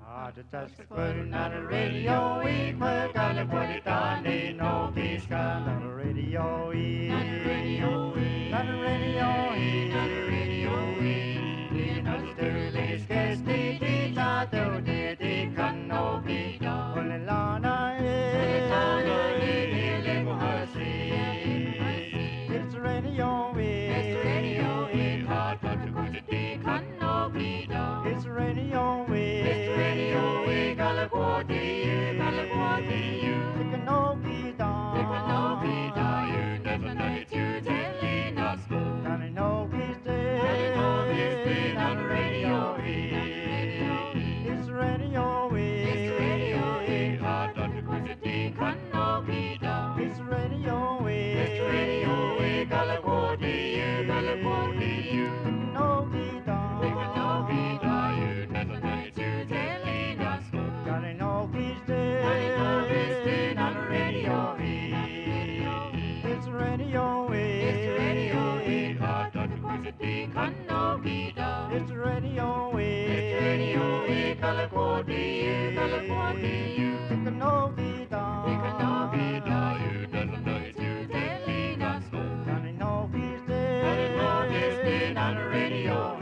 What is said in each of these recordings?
Just putting on the radio, we put on the put it on, they know he's got on the radio, on the radio, on the radio, on the radio, you know the dirty scarce the tato the can no be done. Put it on it's the radio, it's the radio, hot but the good the can no be done. It's the radio, it's the radio, California, you can no be done. You can no be done. You never know it, you telling us go. Gotta know he's dead. Gotta know he's dead on the radio. It's the radio, it's the radio, hot but the good the can no be done. It's the radio, it's the radio, California, you can no be done. You can no be done. You never know it, you telling us go. Gotta know he's dead. Gotta know he's dead on the radio. It's the radio, it's the radio, hot but the good the can no be done. It's the radio, it's the radio, California, you can no be done. You can no be done. You never know it, you telling us go. Gotta know he's dead. Gotta know he's dead on the radio.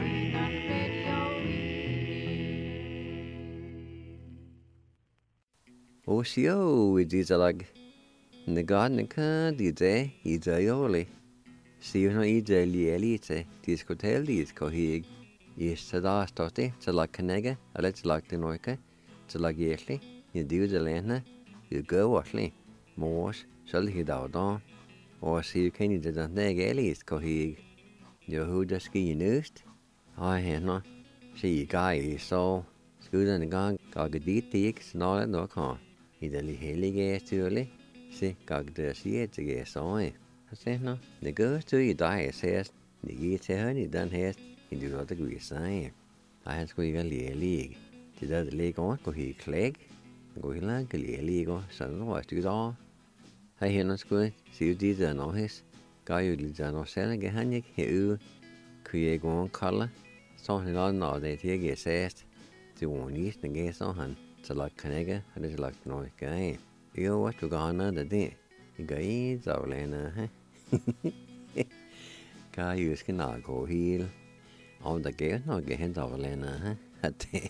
Osio idizalag. Nagad naka dide idayoli. Sivno idalielite diskotel diskohig. Istada stoti talag kanega, aletlag denoika, talag yesli, you the lena, you go washly, mors, shall he down, or see you can eat the neg elis cohig. You who the ski nust? I no. See guy so. Scoot and gang, gagadit ticks, no no con. Idali helig estually. See, gag the sea to get so. I say no. The girl to you die says, the gate honey done has, he do not agree sign. I had squeak a league. Did that leg on, go he clegg, go he like a league or something was to all. I hear no school, see you did the noise. Guy you did no selling a handy, you create one color. Something on all that he gets says. To one east and gets on hand. To like Canega, and it's like no guy. You know what to go on another day. You go in, Zawlena, eh? Guy you can not go heel. On the gate, no get him Zawlena, eh?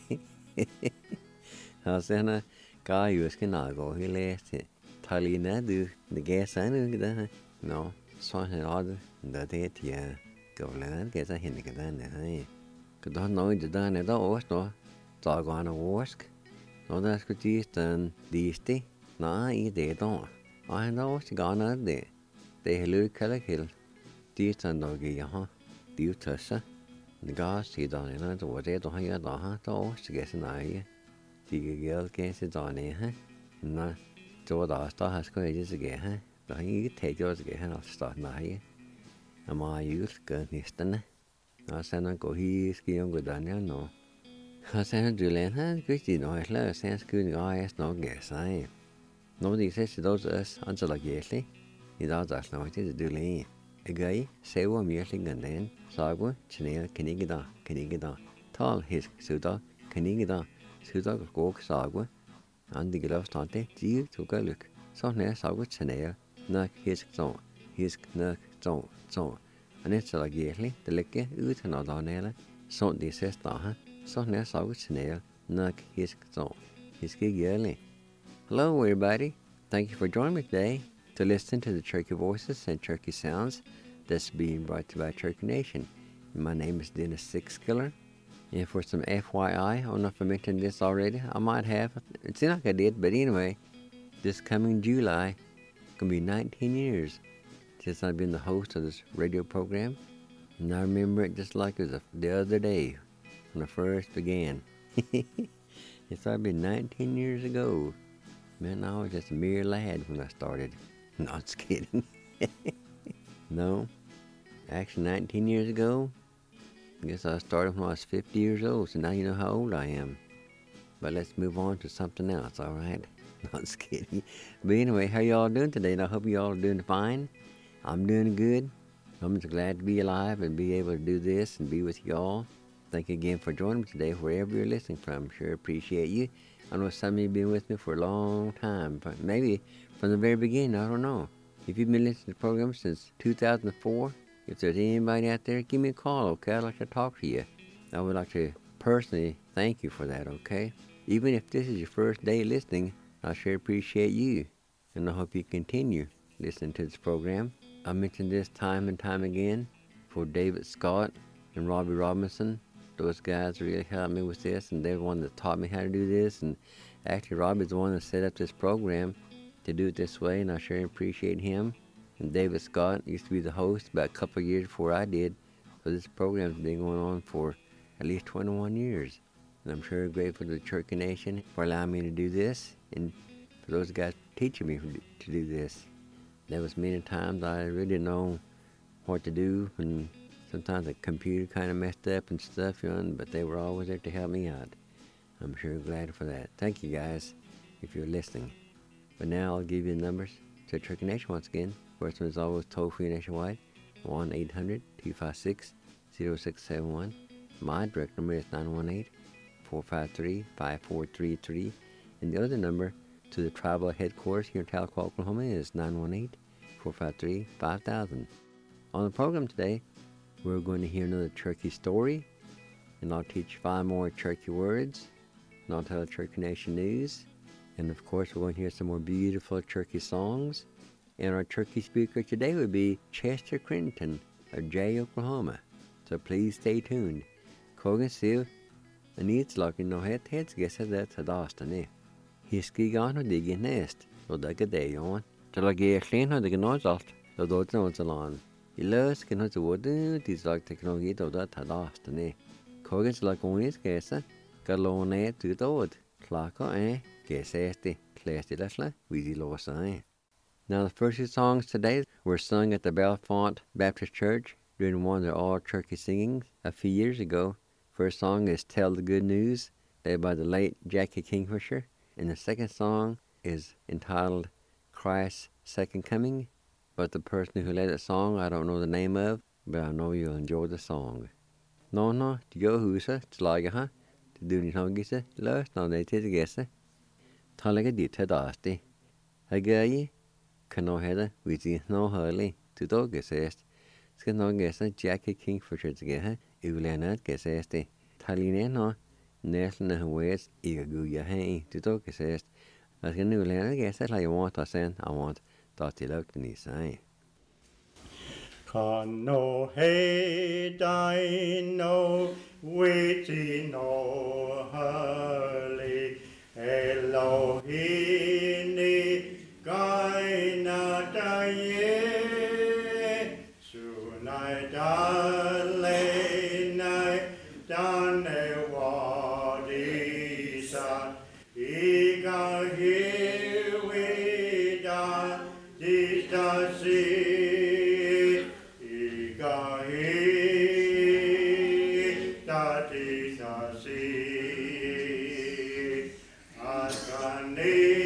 I said, guy you can not go heel. Talina do the gas I knew. No, something other that it, yeah. Go land, get a hint again, eh? Could not know the done at all, no. Dog on a wask. No, that's good teeth and these tea. Nah, they don't. I know what's gone out there. They look at a hill. Teeth and doggy, huh? Do you touch her? The gas he done in it, what they don't hear, huh? To get an eye. The girl gets it on here, huh? Nah, so the star has courageous again, huh? But you take yours again, I'll start now here. Am I used good, Nistan? I said, I go here, ski on good, Daniel, no. I said, Julian has Christy no hello, sense good guys, no guess, I. Nobody says to those us until like yesly. It does us no it is Julian. A guy, say one yearling and then, Sagwa, Chanel, Canigida, tall his suda, Canigida, suda, gawk, Sagwa, and the glove tante, G took a look. So near Sagwa, Chanel, knock his zone, his knock zone, and it's like yesly, the liquor, ut and other nail, so they says, so now saw Chanel, knock his zone. His gig yearly. Hello, everybody. Thank you for joining me today to listen to the Cherokee Voices and Cherokee Sounds that's being brought to you by Cherokee Nation. My name is Dennis Sixkiller. And for some FYI, I don't know if I mentioned this already. I might have. It seems like I did, but anyway, this coming July, it's going to be 19 years since I've been the host of this radio program. And I remember it just like it was the other day when I first began. It's been 19 years ago. Man, I was just a mere lad when I started. No, just kidding. No, actually 19 years ago, I guess I started when I was 50 years old, so now you know how old I am. But let's move on to something else, alright? No, just kidding. But anyway, how y'all doing today? And I hope y'all are doing fine. I'm doing good. I'm just glad to be alive and be able to do this and be with y'all. thank you again for joining me today, wherever you're listening from. Sure appreciate you. I know some of you have been with me for a long time, but maybe from the very beginning, I don't know. If you've been listening to the program since 2004, if there's anybody out there, give me a call, okay? I'd like to talk to you. I would like to personally thank you for that, okay? Even if this is your first day listening, I sure appreciate you, and I hope you continue listening to this program. I mentioned this time and time again for David Scott and Robbie Robinson. Those guys really helped me with this, and they're the one that taught me how to do this. And actually, Robbie's the one that set up this program to do it this way, and I sure appreciate him. And David Scott used to be the host about a couple of years before I did, so this program's been going on for at least 21 years. And I'm sure grateful to the Cherokee Nation for allowing me to do this, and for those guys teaching me to do this. There was many times I really didn't know what to do, and sometimes the computer kind of messed up and stuff, but they were always there to help me out. I'm sure glad for that. Thank you guys, if you're listening. But now I'll give you the numbers to Cherokee Nation once again. First one is always toll-free nationwide, 1-800-256-0671. My direct number is 918-453-5433. And the other number to the tribal headquarters here in Tahlequah, Oklahoma is 918-453-5000. On the program today, we're going to hear another Cherokee story, and I'll teach 5 more Cherokee words, and I'll tell the Cherokee Nation news, and of course we're going to hear some more beautiful Cherokee songs. And our Cherokee speaker today would be Chester Crittenden of Jay, Oklahoma. So please stay tuned. Kogan Siv, and it's like no heads guess that Hadastane. He's gone with the nest, or the day on. Till I get clean on the gnozalt, the dots on the lawn. He loves can have the wood, it's like technology of that Hadastane. Kogan's like only his guess, Galone to the wood. Claco, guess esti, clasty lesla, wheezy low sign. Now, the first 2 songs today were sung at the Bellefonte Baptist Church during one of their all-Cherokee singings a few years ago. First song is Tell the Good News, led by the late Jackie Kingfisher. And the second song is entitled Christ's Second Coming. But the person who led that song, I don't know the name of, but I know you'll enjoy the song. No, to go husa, slagaha, to do nitongisa, löst no they to gessa. Talaga dit hadasti. Hagayi. Cano heada, we see no hurley, to dog guessest. Skin no guessa, Jackie Kingfisher to get her, Ulanat guessesti. Taline no, Nestle West, Igaguya hay, to dog guessest. As can Ulanat guess that I want to send, I want, thought he looked in his sign. Cano hey, dino, waiting no hurley, Elohini. Gaina daye, sunai dale nai dane wadisa, iga hiwi da distasi, iga hi da distasi, asani.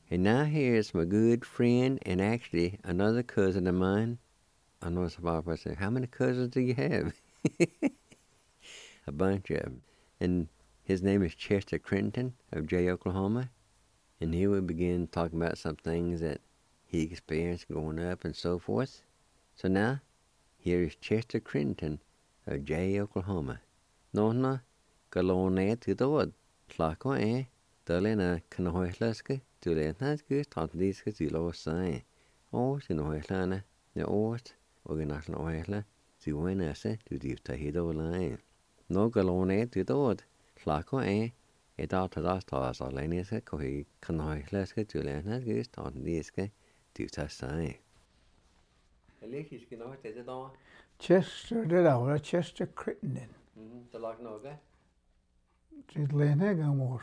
And now here's my good friend and actually another cousin of mine. I know somebody said, how many cousins do you have? A bunch of them. And his name is Chester Crittenton of Jay, Oklahoma. And he will begin talking about some things that he experienced growing up and so forth. So now, here is Chester Crittenton of Jay, Oklahoma. Nona, galone to the wood. Slako eh, Dalena Kanoislaska, to let not good talk these to low sign. Oh, to Noislana, the oast, organization Oisla, to win us to the Tahido line. No galone to the wood. Slako eh, it ought to last us or Leniska, Kohi Kanoislaska, to let not good talk these to the sign. Chester did our Chester Crittenton. The lock no guy. She's laying egg on more,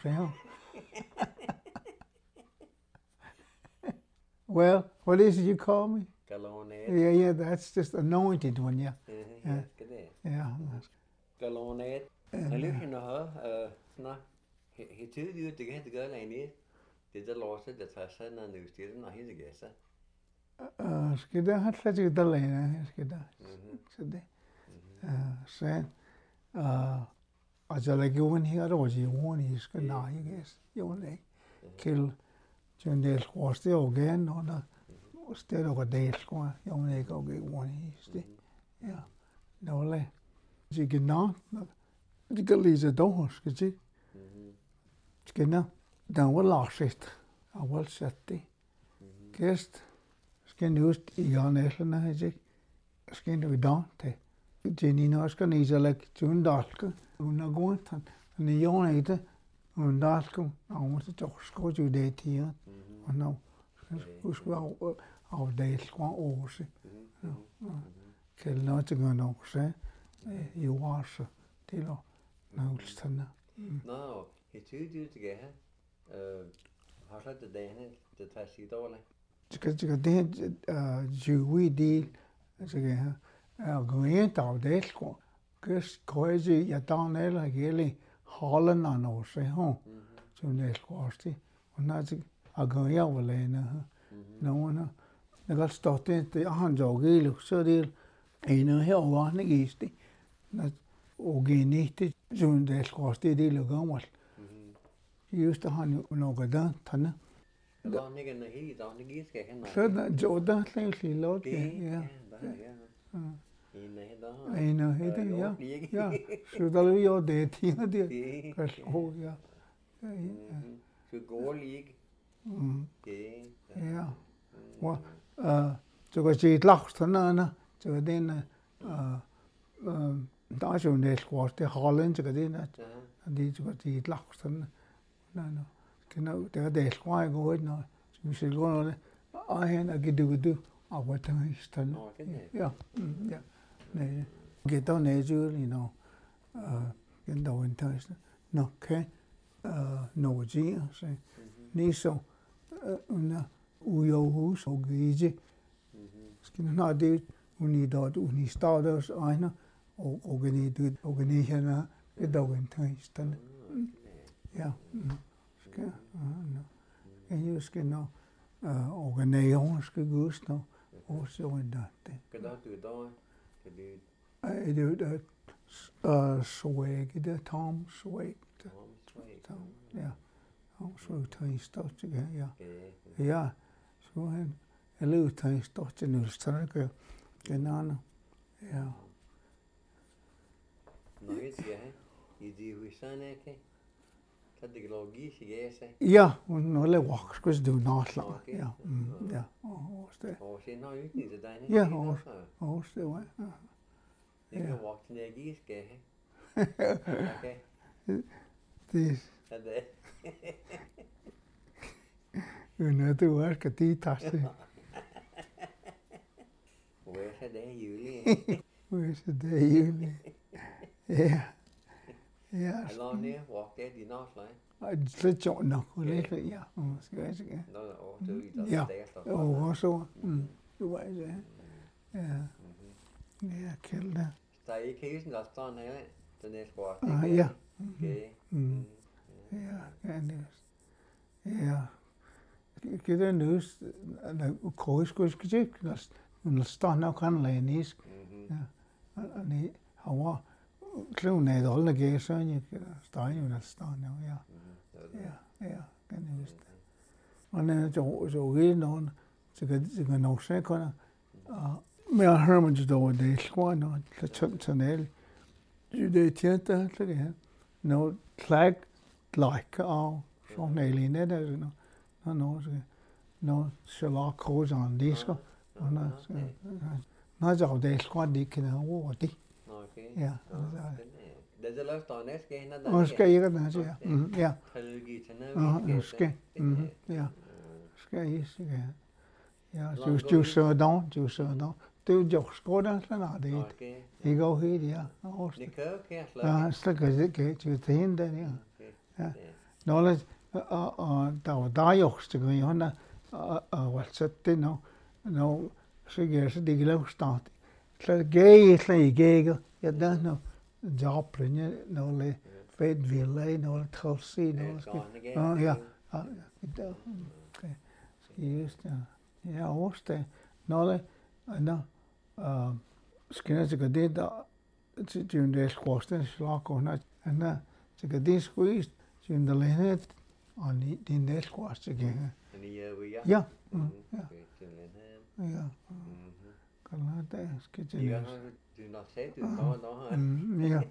Well, what is it you call me? Galone. Yeah, that's just anointed one, yeah. Yeah. Galone. I live in her, no. He told you to get the girl I need. Did the loss of the Tassan and the student, he's a guesser. Skidda har slet ikke der længere, skidda. Så det. Sen, altså der gjorde her der også jorden i skal nej, yes. Jorden ikke. Kill John Dale Squash det organ og der stedet over Dale Squash, jorden ikke og jorden i det. Ja. Nå la. Så ikke nå. Det kan lige så dog, skal jeg. Skal nå. Der var lasset. Jeg var sat det. Gæst. Sken just i Janelsen hej. Sken du dante. Jenny no sken isalek tundalke. Una gontan. Ni jonete. Undalke. Aumte toch sko ju det hier. Og nu skal af det skwa åse. Kel no til gå nok se. Jo også til og nulsterne. No, he told you to get her. Har det denne det tager sig dårligt. Det juwi deal sige grønt af det sko køje jeg down eller gele Holland og noget så ho så det sko også og når det agøjer velene nogen der kan starte det han jogge så det en her og han gist det og genete så det sko også det lukker gammel just han noget der tanne Don't nigga na he don't nigga is getting så Jordan slet lot ja ja så der er jo det ting det kan så ja så går lige ja og så kan sige lagt sådan så den der er jo net squash det Holland så det det så det lagt sådan nej genau der det squash går ikke noget vi skal gå noget og han er givet og hvad der er stand ja ja nej get down you know get down interest no kan no ge så ni så under hus og gige skal nå det uni starters ejner og organiserer get down interest ja skal no skal nå organisere skal gøres nå og så endda det kan du da det swag det Tom Swag ja og så tager stort ja ja så han eller tager stort til nu så genau ja no it's i det husan ikke kan det logisk sige ja og nu le walk skulle du not ja ja og det og så når ikke det der ja og det var det kan walk til energi skal okay det det Una du er skal de taste. Hvor er det juli? Hvor er det juli? Ja. Ja. Along there, walk there, the north line. Lidt jo nok, lidt ja. Skal jeg sige. Ja. Og så. Du ved det. Ja. Ja, kælder. Der er ikke hæsen, der står her, den er sport. Ja. Okay. Ja, kan det. Ja. gyda nhw's coes gwrs gyda yn ystod naw can lenis. Ni hawa llwn eddol na ges o'n stain yn ystod naw, ia. Ia, gan nhw's. Ond so gyd nhw'n sy'n nosau cwna. Mae a Herman jyda o deill gwa, no, tanel. Jyda tianta, no, flag like o, so neilin edrych, no, sy'n cos on disco. Na jaw deill gwa di cyda o di. Ia. There's a lot on it, okay? O, sga i gada, ia. Ia. Sga. Ia. Sga i, sga. Ia, juice don. Du joch skoda na dit. I go hyd, ja. Sta gazet ju tin den, ja. Ja. Nolle da joch sta go honna wat sette no så ger så digla stat. Så gege ja dan no jobrinje nolle fed ville nolle trolsi no. Ja. Just ja. Ja, oste nolle no skinner sig det da til det skorsten slag og na na sig det squeeze til den lenet og din det skorsten igen. Ja. Ja. Kan det skal til. Ja, du nok sagde du nå. Ja.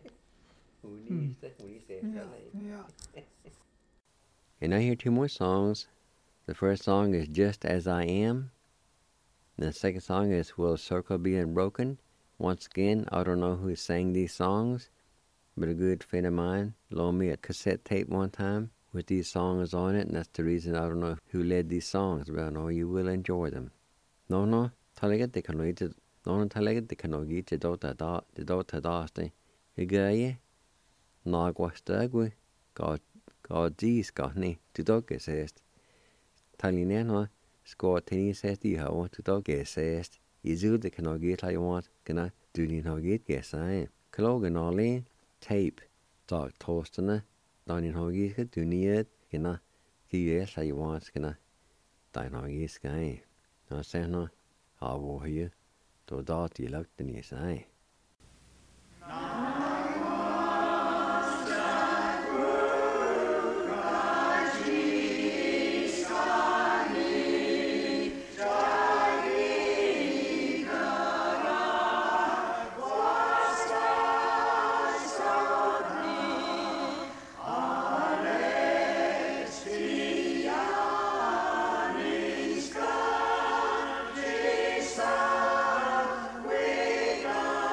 Ja. And I hear two more songs. The first song is Just As I Am. The second song is Will a Circle Be Unbroken? Once again, I don't know who sang these songs, but a good friend of mine loaned me a cassette tape one time with these songs on it, and that's the reason I don't know who led these songs, but I know you will enjoy them. No, talaga de kanoite, no talaga de kanogi te dota daste. Igaye, nagwastagwe, God dis gani, to dog says. Talineno, score tennis says the how to dog says. Izu de kanogi I want, gonna do ni no get guess I. Klogan all tape, dog toastana, dining hogi could do ni it, gonna yes I want, gonna dine hogi sky. No say no, how will you? To dot you looked in his eye. God.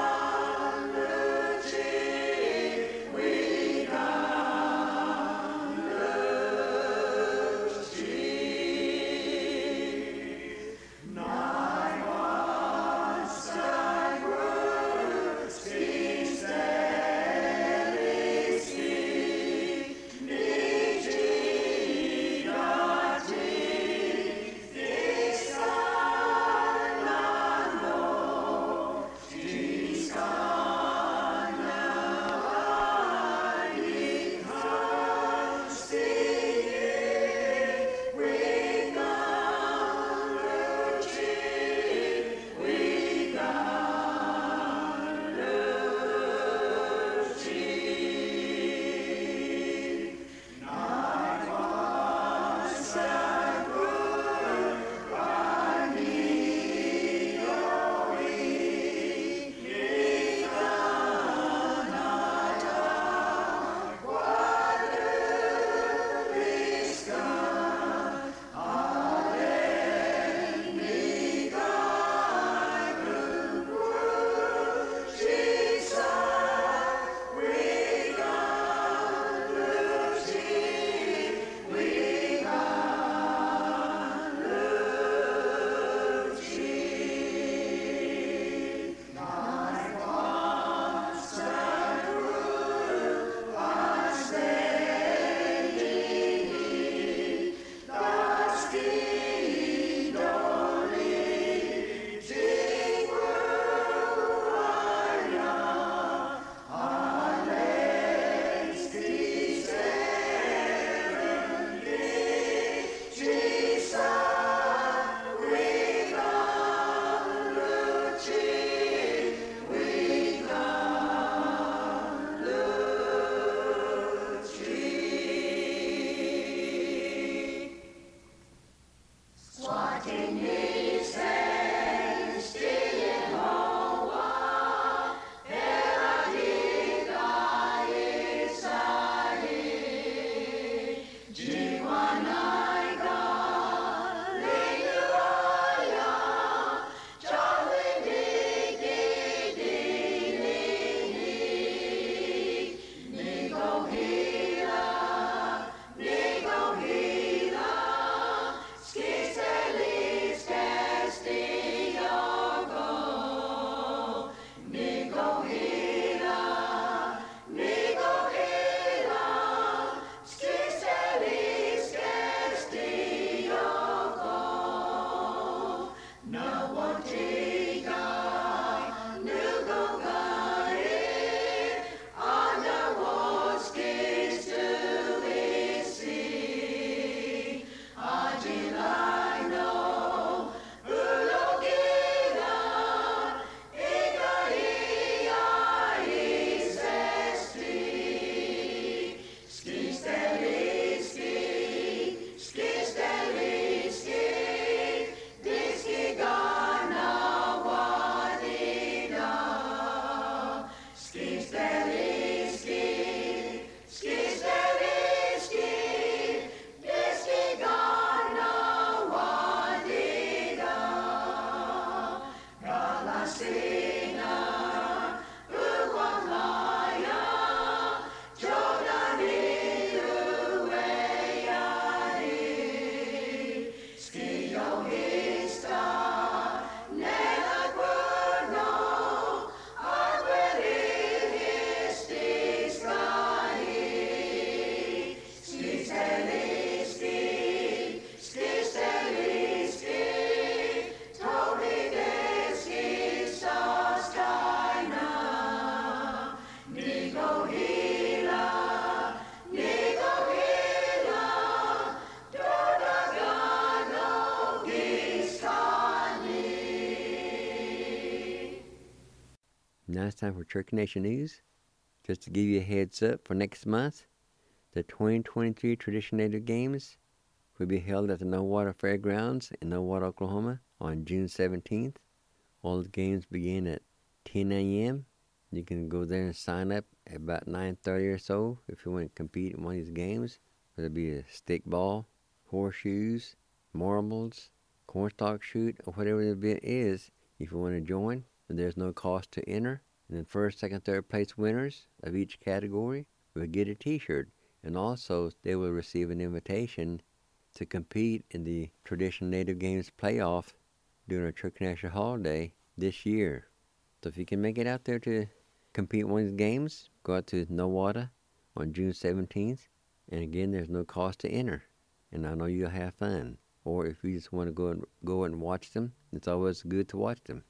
Now it's time for Turkey Nation News. Just to give you a heads up for next month, the 2023 Tradition Native Games will be held at the No Water Fairgrounds in No Water, Oklahoma on June 17th. All the games begin at 10 a.m. You can go there and sign up at about 9:30 or so if you want to compete in one of these games. Whether it be a stickball, horseshoes, marbles, cornstalk shoot, or whatever the event is, if you want to join. And there's no cost to enter. And then first, second, third place winners of each category will get a t-shirt. And also, they will receive an invitation to compete in the Traditional Native Games playoff during a Turkey National holiday this year. So if you can make it out there to compete in one of these games, go out to Nowata on June 17th. And again, there's no cost to enter. And I know you'll have fun. Or if you just want to go and watch them, it's always good to watch them.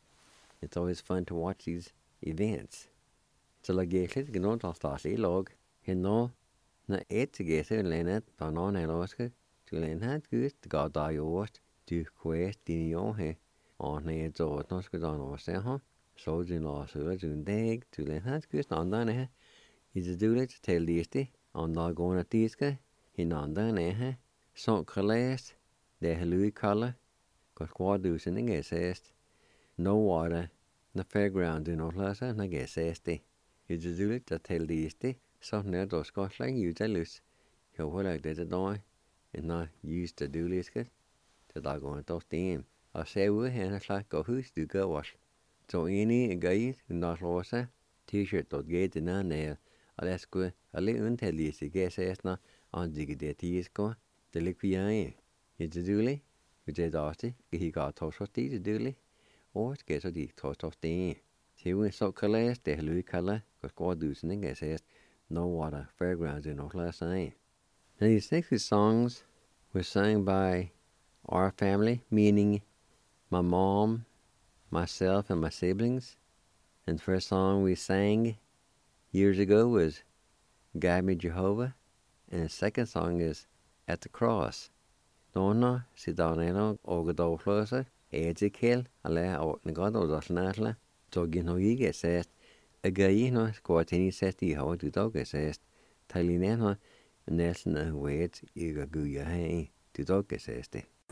It's always fun to watch these events. So like gæslet, gnon tar stasli log, heno na etigese lenet tanon eloske, to lenhat gust ga da yost, du quest dinion he, on ne zot nos gudon ose ha, so din lasula dun deg, to lenhat gust andan he, is a dulet tel listi, on da gona tiske, hinandan he, son kales, de helui kala, got quadusen in gesest, no water, na fairground do not lasa, na gesesti. Is a dulet that tel listi, so near dos gosling you telus, he will like that die, and not use the duliska, the dog on those team. I say we hand a like go who's do go wash. So any guys not losa, t-shirt dot gate in a nail, alas go a little until listi gesest on dig the tisco, the liquia. It's a duli, which is dusty, he got toast of tea, the duli, or it's get a deep toast of tea. See when so colors, the Louis color, because God does nothing, it says, no water, fairgrounds in Oklahoma City. Now these next songs were sung by our family, meaning my mom, myself, and my siblings. And the first song we sang years ago was Guide Me Jehovah, and the second song is At the Cross. Donna, si Doneno, Ogadoflosa, Ezekiel, Alea, Ortnagod, Odosnatla, Togino Yiga says, a gayino, Squatini says, the how to dog says, Talineno, Nelson, wait, Iga Guya, hey, to dog says.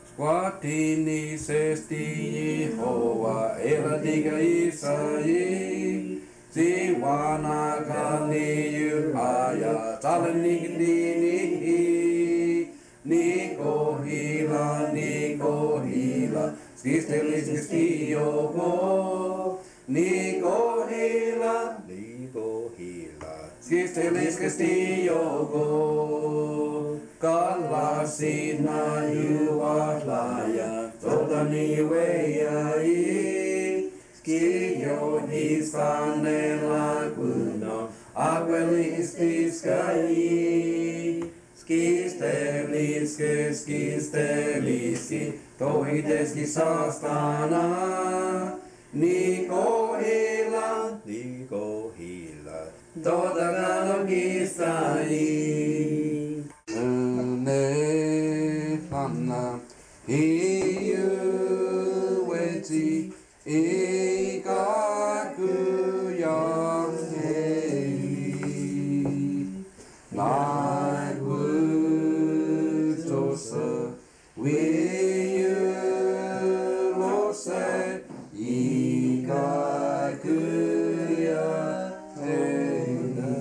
Squatini says, the Hoa, Ela diga Isai, Ziwana Gani, Aya, Talanigini. Nico hila, skistelis skistiogo. Nico hila, skistelis skistiogo. Kalasina yuahlaya, todani weai. Skio hisane laguno, aquelis sky. Skisteliski, tohideski sastana. Niko hila, toda galogistani. Nefana, hiu weti, ikakuyang hei. Like words also, will you say, Ikakuya Tena.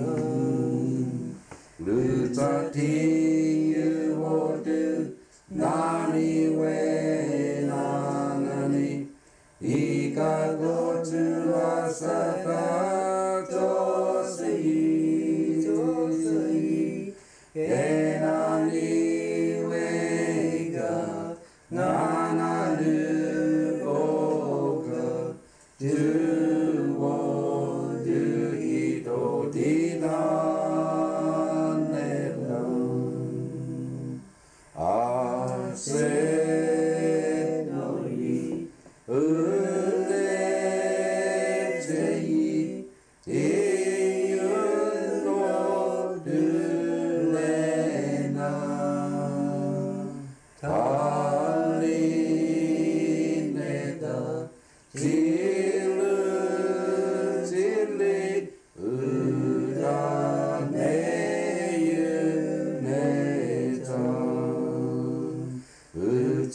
Lutati you will do, Nani way.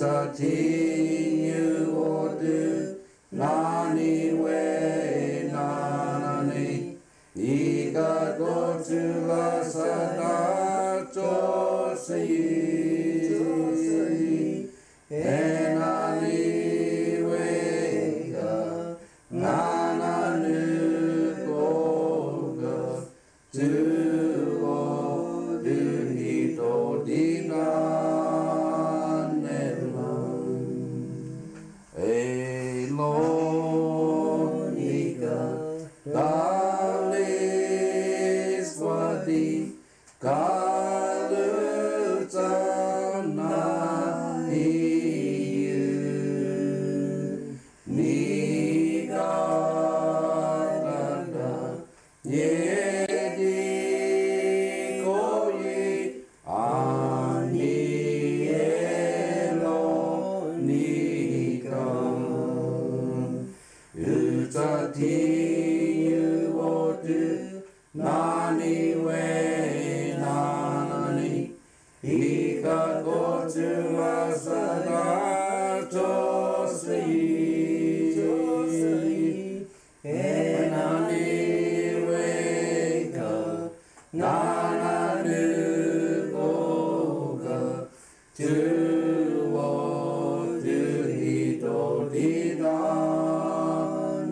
Utati Odu Nani We Nani Ika Gotula Sada Josi Enani Wega Nana Nukoga Tuo Dunito Dina Elonika Dalis Wadi Kalutana Niyu Nigadanda Yedi Koyi Ani Elonika Utati Odu Nani We Nani Ika Gotu Asada Josi Enani Weka Nana Nugoga Tuo Tuhito Didan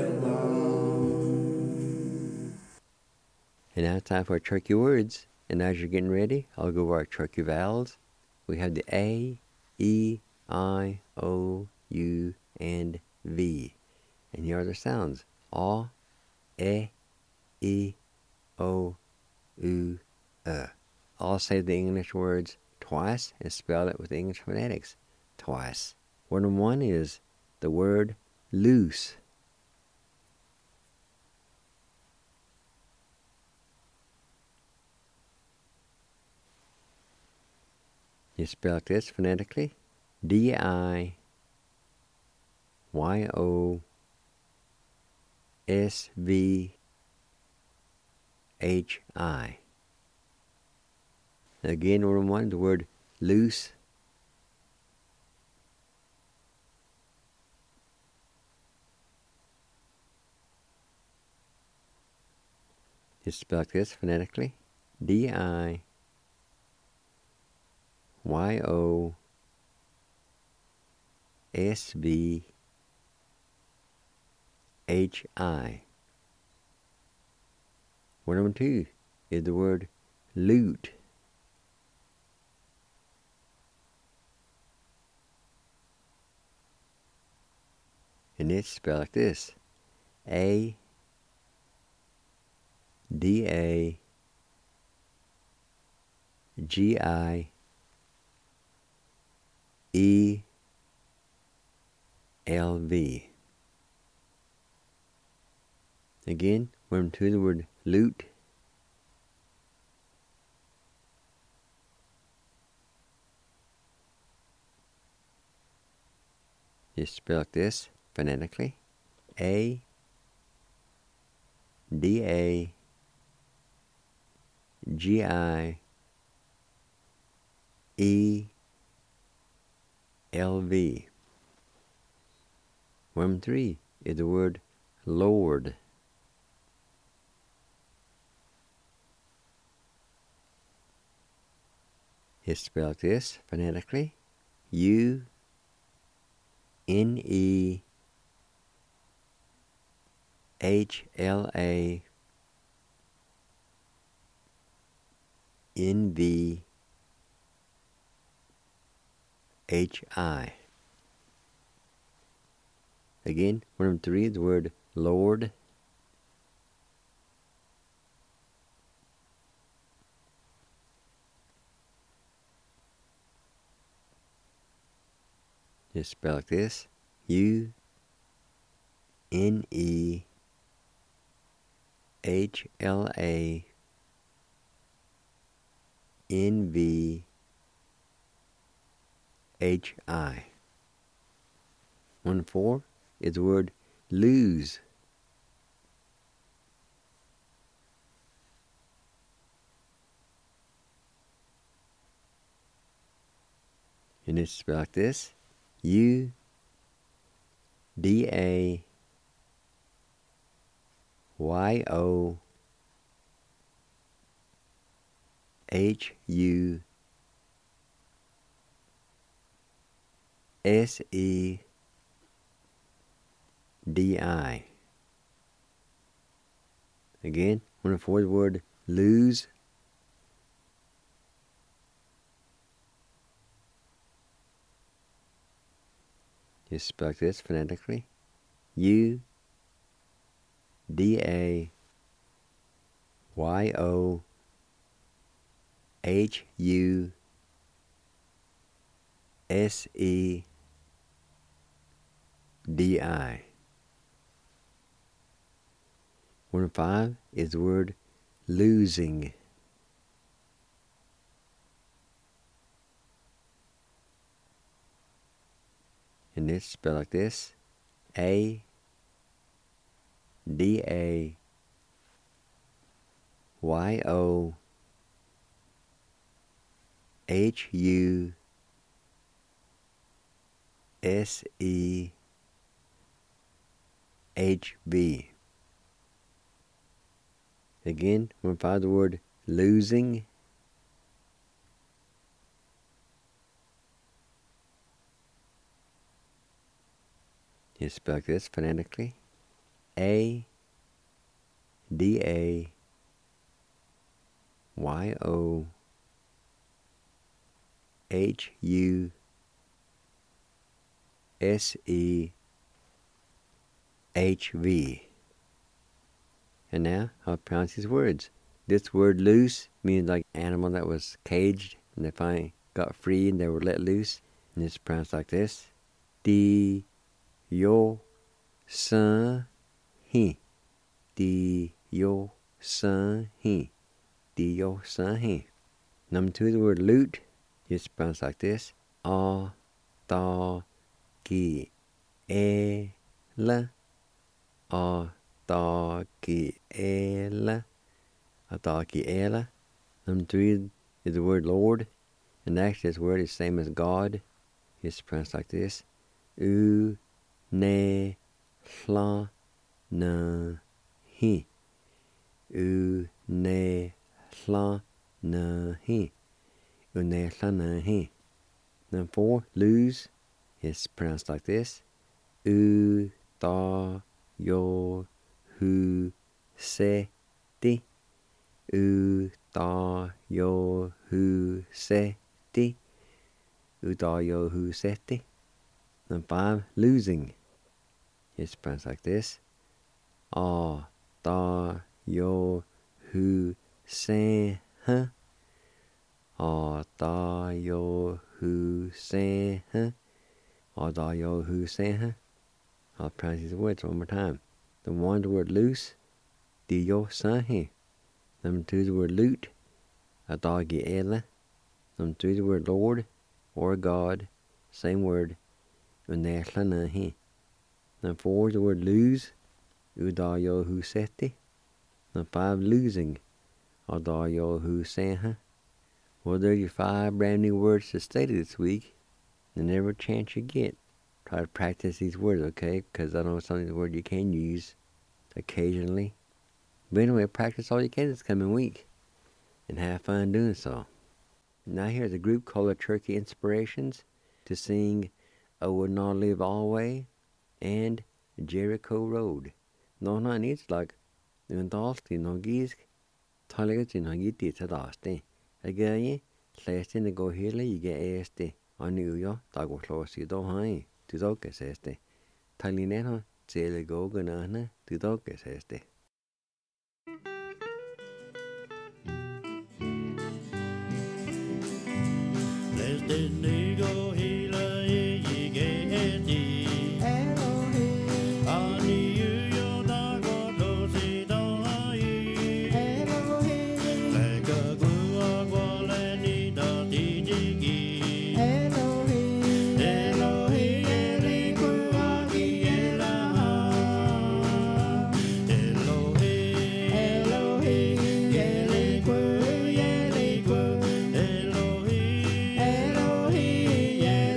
And now it's time for our turkey words. And as you're getting ready, I'll go over our turkey vowels. We have the A, E, I, O, U, and V. And here are the sounds. A, E, O, U, I'll say the English words twice and spell it with English phonetics twice. Word number one is the word loose. You spell this phonetically, D-I-Y-O-S-V-H-I. Again, word number one, the word loose. You spell this phonetically, D-I-Y-O-S-V-H-I. Word number two is the word loot. And it's spelled like this, A-D-A-G-I-E-L-V. Again, word to the word loot. You spell like this phonetically, A-D-A-G-I-E-L-V. Word three is the word Lord. It's spelled like this phonetically, U-N-E-H-L-A-N-V-H-I. Again, word number three is the word Lord. Just spell like this, U-N-E-H-L-A-N-V-H-I. 1-4 is the word lose. And it's spelled like this. U D A Y O H U S E D I. Again, when I forward the word lose, just spell this phonetically. U D A Y O H U S E D I. 1 and 5 is the word losing. And it's spelled like this. A D A Y O H U S E H V. Again, when we find the word losing, you spell like this phonetically. A D A Y O H U S E H V. And now I'll pronounce these words. This word loose means like animal that was caged and they finally got free and they were let loose. And it's pronounced like this. Di yo san hi. Di yo san hi. Di yo san hi. Number 2, the word loot. It's pronounced like this. A ta ki e la. A ta ki e la. A ta ki e la. Number 3 is the word Lord. And actually this word is the same as God. It's pronounced like this. U ne hla na hi. U ne hla na hi. U ne hla na hi. Number 4, lose. It's pronounced like this. U ta yo hu se ti. U ta yo hu se ti. U ta yo hu se ti. Number 5, losing. It's pronounced like this. A ta yo hu se ha. A ta yo hu se ha. A ta yo hu se ha. I'll pronounce these words one more time. The 1, the word loose. Di yo san hi. Number 2, the word loot. A ta ki e la. Number 3, the word Lord or God. Same word. U ne hla na hi. Number 4, the word lose. U da yo hu se ti. Number 5, losing. A da yo hu se ha. Well, there are your 5 brand new words to study this week. And every chance you get, try to practice these words, okay? Because I know some of these words you can use occasionally. But anyway, practice all you can this coming week. And have fun doing so. Now here's a group called the Turkey Inspirations to sing I Would Not Live Always and Jericho Road. No, no, it's like Undalti no gisk. Talaga no giti tadaste. Again, last in the go here, you get este. I knew you, Dago Closy do high. To dogas este. Talinero, Zele go ganana, to dogas este. Yeah.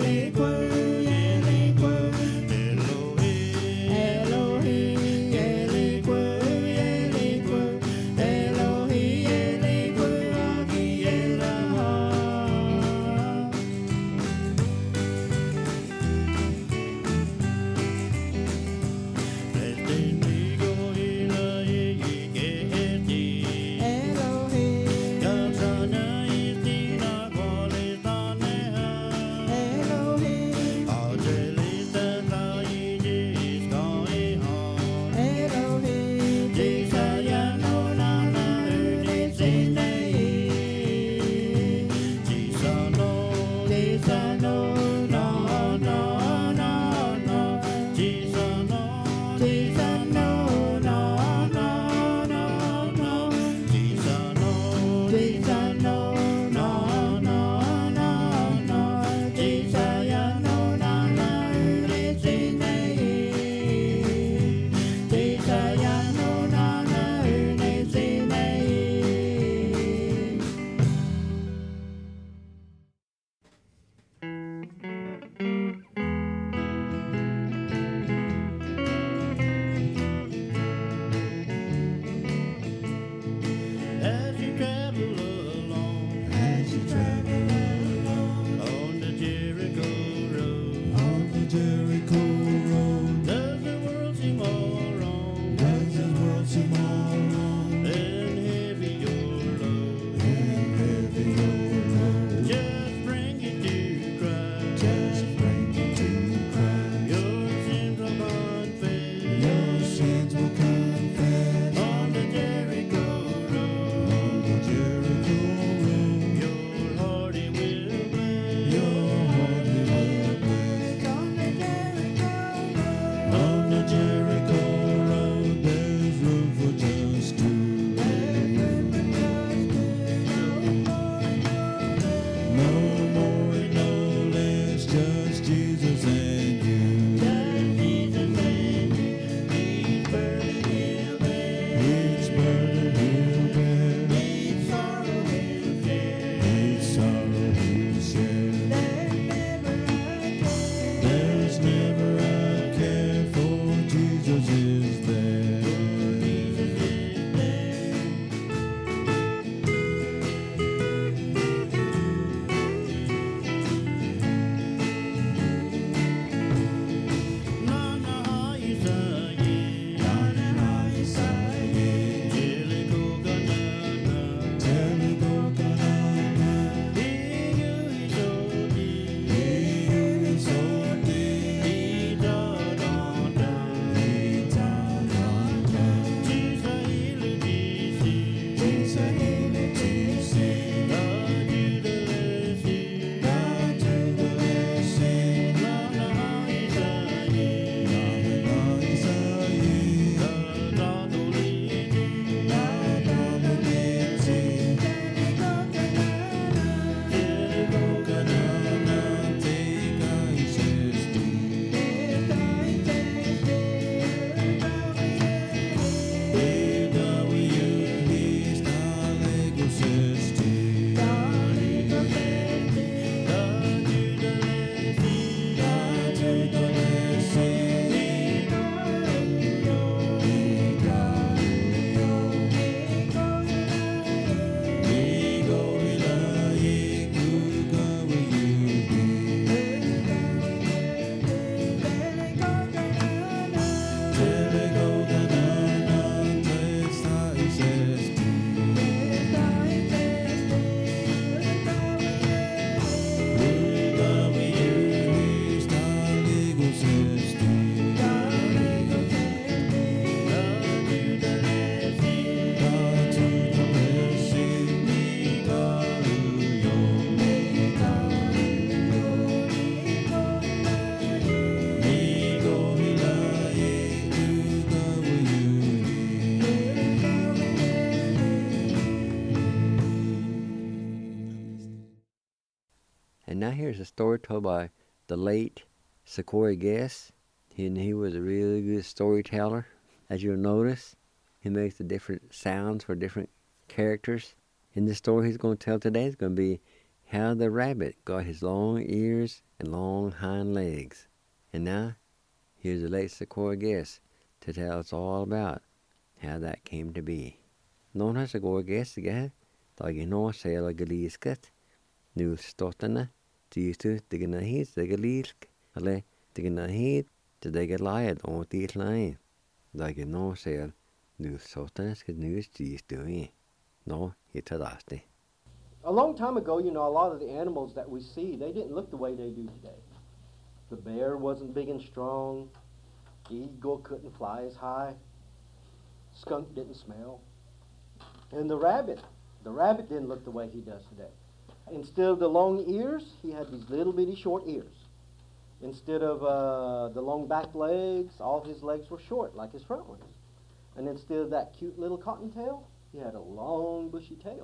And now here's a story told by the late Sequoia Guest. He was a really good storyteller. As you'll notice, he makes the different sounds for different characters. In the story he's going to tell today is going to be how the rabbit got his long ears and long hind legs. And now, here's the late Sequoia Guest to tell us all about how that came to be. Någon Sequoia Guest again, like no sale galiskat, nu stottana, tistu dignahit digalisk, ale dignahit to digaliad on the line. Like no sale, nu stottanas could news tistu. No, it's a A long time ago, a lot of the animals that we see, they didn't look the way they do today. The bear wasn't big and strong. The eagle couldn't fly as high. Skunk didn't smell. And the rabbit didn't look the way he does today. Instead of the long ears, he had these little bitty short ears. Instead of the long back legs, all his legs were short, like his front ones. And instead of that cute little cottontail, he had a long bushy tail.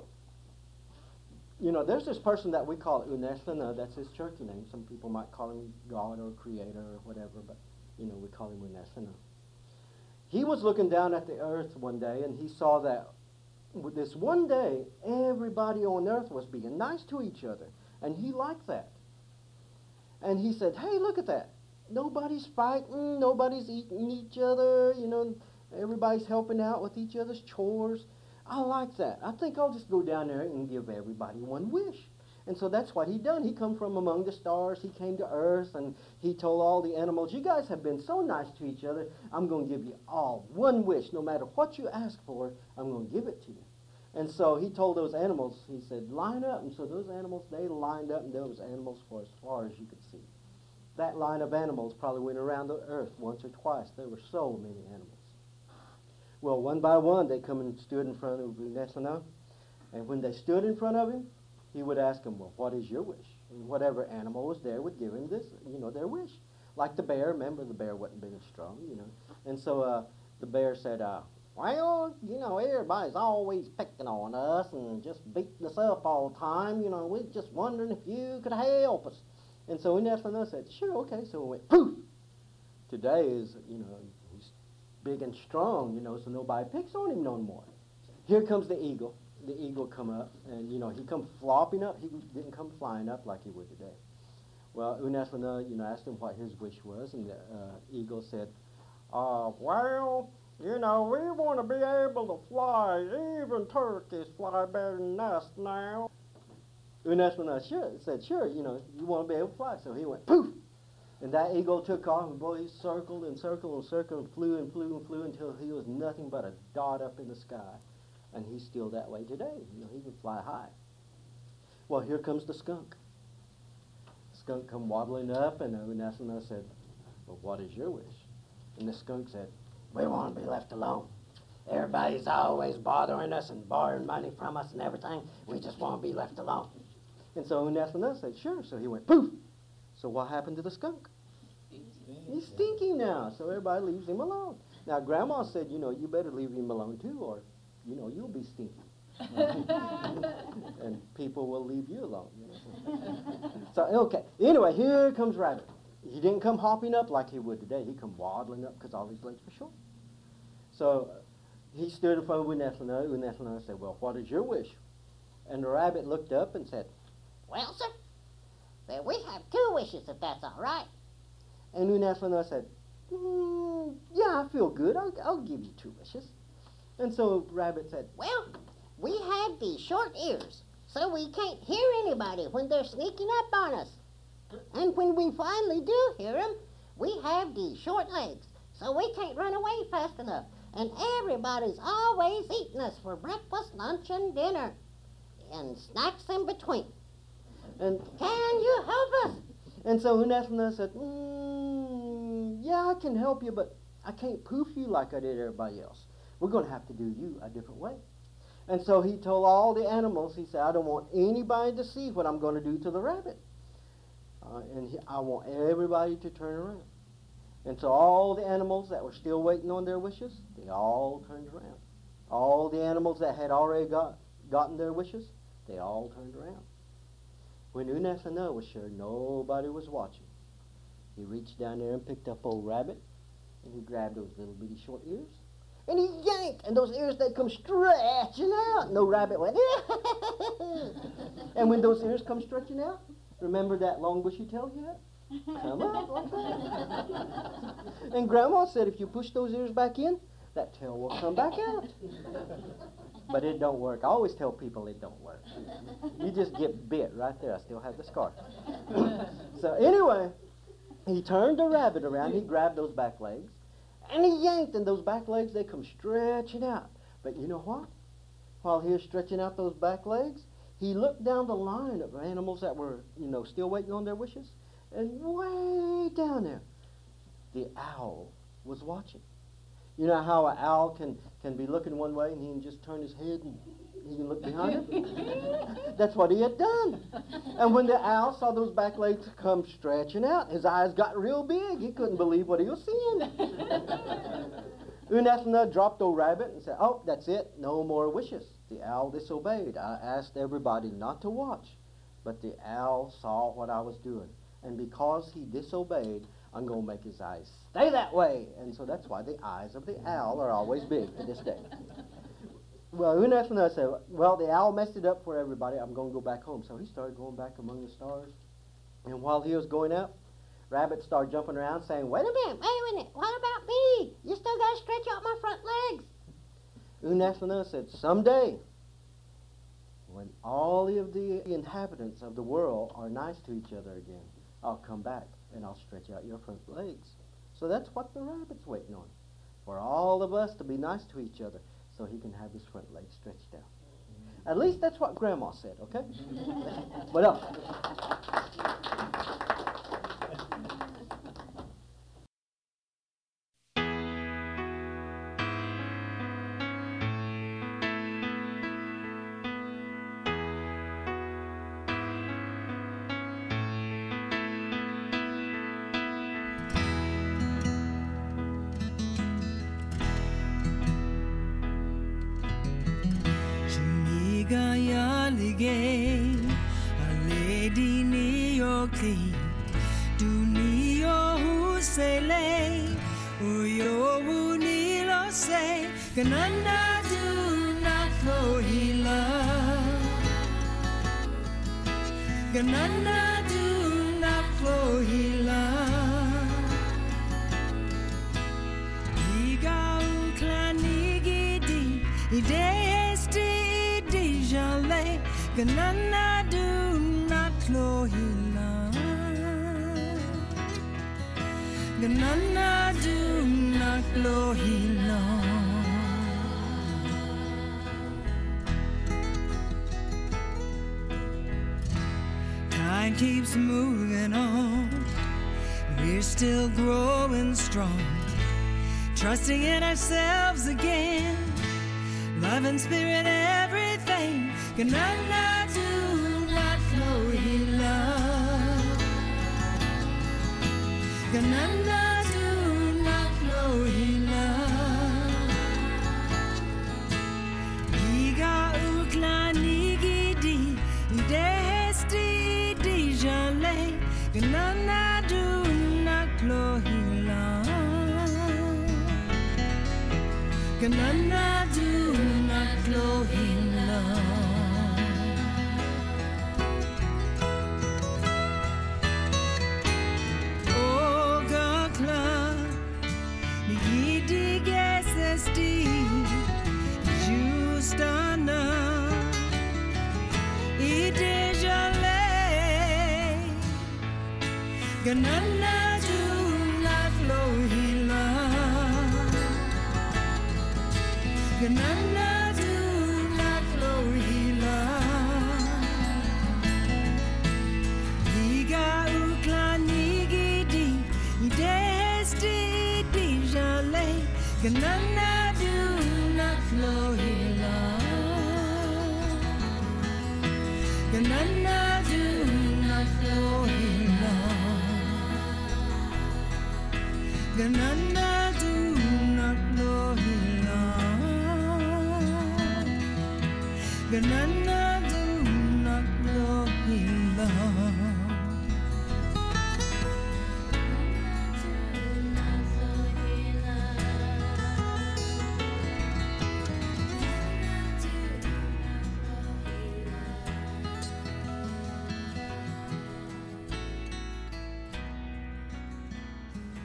There's this person that we call Uneslana, that's his Cherokee name. Some people might call him God or Creator or whatever, but, we call him Uneslana. He was looking down at the earth one day, and he saw that this one day, everybody on earth was being nice to each other, and he liked that. And he said, hey, look at that. Nobody's fighting, nobody's eating each other, everybody's helping out with each other's chores. I like that. I think I'll just go down there and give everybody one wish. And so that's what he done. He come from among the stars. He came to earth, and he told all the animals, you guys have been so nice to each other, I'm going to give you all one wish. No matter what you ask for, I'm going to give it to you. And so he told those animals, he said, line up. And so those animals, they lined up, and there was animals for as far as you could see. That line of animals probably went around the earth once or twice. There were so many animals. Well, one by one, they come and stood in front of Uneslana. And when they stood in front of him, he would ask them, well, what is your wish? And whatever animal was there would give him this, their wish. Like the bear. Remember, the bear wasn't big and strong, And so the bear said, well, everybody's always picking on us and just beating us up all the time. We're just wondering if you could help us. And so Uneslana said, sure, okay. So it went, poof! Today is, he's big and strong, so nobody picks on him no more. Here comes the eagle. The eagle come up, and, he come flopping up. He didn't come flying up like he would today. Well, Uneslana, asked him what his wish was, and the eagle said, well, we want to be able to fly. Even turkeys fly better than us now. Uneslana said, sure, you want to be able to fly. So he went, poof! And that eagle took off, and boy, he circled and circled and circled and flew and flew and flew until he was nothing but a dot up in the sky. And he's still that way today. He can fly high. Well, here comes the skunk. The skunk come waddling up, and Uneslana said, well, what is your wish? And the skunk said, we want to be left alone. Everybody's always bothering us and borrowing money from us and everything. We just want to be left alone. And so Uneslana said, sure. So he went, poof! So what happened to the skunk? He's stinking now, so everybody leaves him alone. Now, Grandma said, you better leave him alone too, or, you'll be stinky. And people will leave you alone. So, okay. Anyway, here comes Rabbit. He didn't come hopping up like he would today. He come waddling up because all his legs were short. So he stood in front of Uneslana. Uneslana said, well, what is your wish? And the rabbit looked up and said, well, sir, we have 2 wishes, if that's all right. And Uneslana said, yeah, I feel good. I'll give you 2 wishes. And so Rabbit said, well, we have these short ears, so we can't hear anybody when they're sneaking up on us. And when we finally do hear them, we have these short legs, so we can't run away fast enough. And everybody's always eating us for breakfast, lunch, and dinner, and snacks in between. And can you help us? And so Uneslana said, yeah, I can help you, but I can't poof you like I did everybody else. We're going to have to do you a different way. And so he told all the animals, he said, I don't want anybody to see what I'm going to do to the rabbit. I want everybody to turn around. And so all the animals that were still waiting on their wishes, they all turned around. All the animals that had already gotten their wishes, they all turned around. When Unethanah was sure nobody was watching, he reached down there and picked up old Rabbit, and he grabbed those little bitty short ears, and he yanked, and those ears, they come stretching out, and the rabbit went, and when those ears come stretching out, remember that long bushy tail he had? Come out like that. And Grandma said if you push those ears back in, that tail will come back out. But it don't work. I always tell people it don't work. You just get bit right there. I still have the scar. So anyway, he turned the rabbit around. He grabbed those back legs, and he yanked, and those back legs, they come stretching out. But you know what? While he was stretching out those back legs, he looked down the line of animals that were, still waiting on their wishes. And way down there, the owl was watching. You know how an owl can be looking one way and he can just turn his head and he can look behind him? That's what he had done. And when the owl saw those back legs come stretching out, his eyes got real big. He couldn't believe what he was seeing. Unethanah dropped old Rabbit and said, "Oh, that's it. No more wishes." The owl disobeyed. I asked everybody not to watch, but the owl saw what I was doing. And because he disobeyed, I'm going to make his eyes stay that way. And so that's why the eyes of the owl are always big to this day. Well, Unethanah said, well, the owl messed it up for everybody. I'm going to go back home. So he started going back among the stars. And while he was going up, Rabbit started jumping around saying, wait a minute, what about me? You still got to stretch out my front legs. Unethanah said, someday, when all of the inhabitants of the world are nice to each other again, I'll come back and I'll stretch out your front legs. So that's what the rabbit's waiting on, for all of us to be nice to each other so he can have his front legs stretched out. At least that's what Grandma said, okay? What else? A lady New York do New York who say lay Uyo Unilo say Gananda do not flow hila Gananda do not flow hila Iga uklanigidi idesti dijale Ganana do not lohila Ganana do not lohila Time keeps moving on We're still growing strong Trusting in ourselves again Love and spirit, everything Ganana do not flow love Ganana do not flow love Iga ukla nigidi Desti dijale Ganana do not flow love Ganana do not flow love Ganana do not flow hila Ganana do not flow hila Diga ukla nigidi Desti dijale Ganana do not flow hila Ganana do not flow hila Ganana do not flow hila Ganana do not flow hila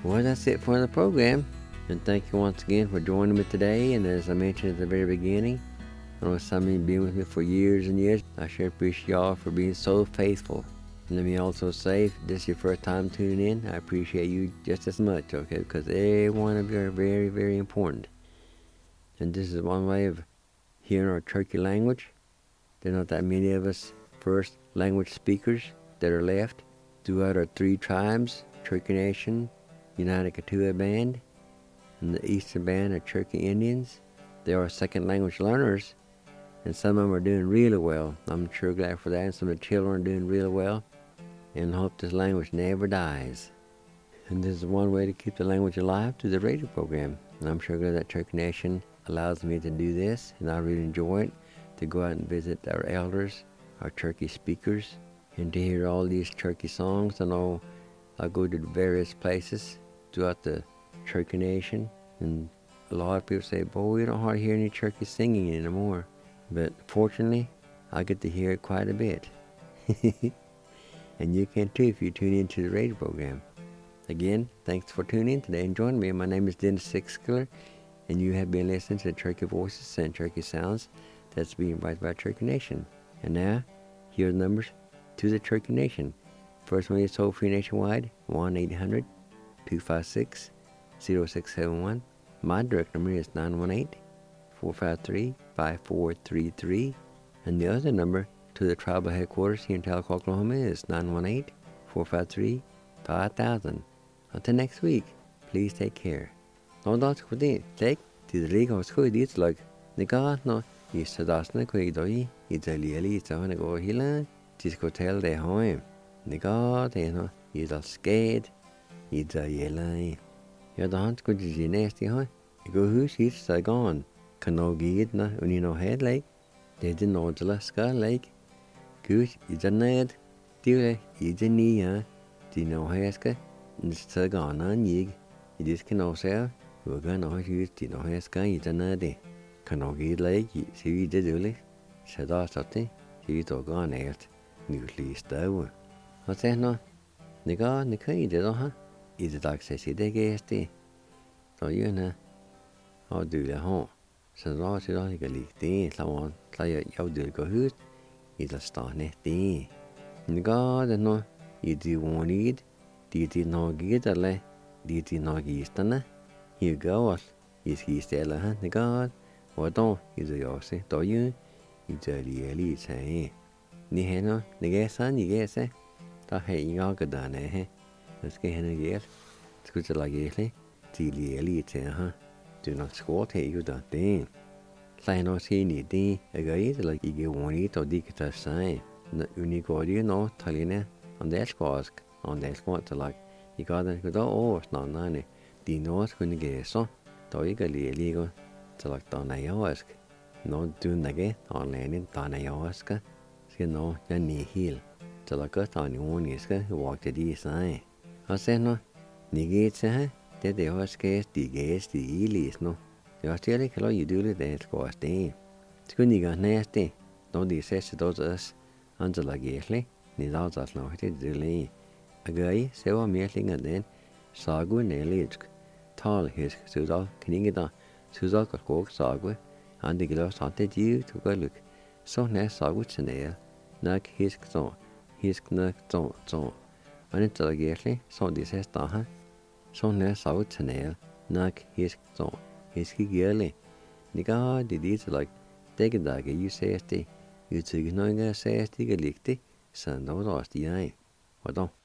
Well, that's it for the program. And thank you once again for joining me today. And as I mentioned at the very beginning, I know some of you have been with me for years and years. I sure appreciate y'all for being so faithful. And let me also say, if this is your first time tuning in, I appreciate you just as much, okay? Because every one of you are very, very important. And this is one way of hearing our Cherokee language. There are not that many of us first language speakers that are left throughout our 3 tribes, Cherokee Nation, United Kituah Band, and the Eastern Band of Cherokee Indians. They are second language learners, and some of them are doing really well. I'm sure glad for that, and some of the children are doing really well, and I hope this language never dies. And this is one way to keep the language alive through the radio program. And I'm sure glad that Cherokee Nation allows me to do this, and I really enjoy it, to go out and visit our elders, our Cherokee speakers, and to hear all these Cherokee songs. I know I go to various places throughout the Cherokee Nation, and a lot of people say, boy, we don't hardly hear any Cherokee singing anymore. But fortunately, I get to hear it quite a bit. And you can too if you tune into the radio program. Again, thanks for tuning in today and joining me. My name is Dennis Sixskiller, and you have been listening to the Cherokee Voices and Cherokee Sounds that's being brought by Cherokee Nation. And now, here are the numbers to the Cherokee Nation. First one is toll-free nationwide, 1-800-256-0671. My direct number is 918-453-5433. And the other number to the tribal headquarters here in Tahlequah, Oklahoma is 918-453-5000. Until next week, please take care. No, that's good. Take to the league of school. It's like the God, no, is the Dasna Quidoi, it's a lily, it's on a go hilla, just go tell their home. The God, you know, is a scared, it's a yellow. You're the hunt good is nasty, huh? You go who's it's a gone. Can no get no, when you know head like, they didn't know the last guy like. Goose, it's a ned, dear, it's a knee, huh? Do you know Haska? It's a gone on yig. You just can also, we're going to use the no Haska, it's a ned. Can no get like, see you did really. Said I something, she's all gone out. Usually stow. I said no. The God, the key did, huh? Is it like says they guessed it? So you know, I'll do the home. So I said, I can leak the someone, like you'll do go hoot. It's a start next day. The God, no, you do want it. Did it not get a lay? Did it not get a Here goes. Is he still a the God? What don't is a yours, do you? It's a really say. The hen, the guess, and you guess, eh? The hay you got done, eh? Let's get hen a guess. It's good to like it, the really say, huh? Do not squat here, you don't think. Like no see anything, a guy like you get one it or dick to sign. The unique audio, no, Talina, on the squask, on the squat to like, you got them good, oh, it's not none. The north couldn't get so, though you got illegal to like Donayask. No do nugget on landing Donayaska. So no, then knee heel. To like us on the one is who walked the sign. I said no, negate, eh? That they always guess the gas the eel no. You're still like you do the dance for us day. It's good you got nasty. Don't the says to those us under like gately, need out that no it delay. A guy, so I'm meeting and then Sagu Nelly tall his Suzal, Knigida, Suzal Cock Sagu, and the glass hunted you to go look. So nice Sagu Chanel, knock his song, his knack song. And it's a gately, so this has done. So nice Sagu Chanel, knock his song. His girly. The God did it like take a dagger, you say, you took no says the galicti, son of the eye. What don't?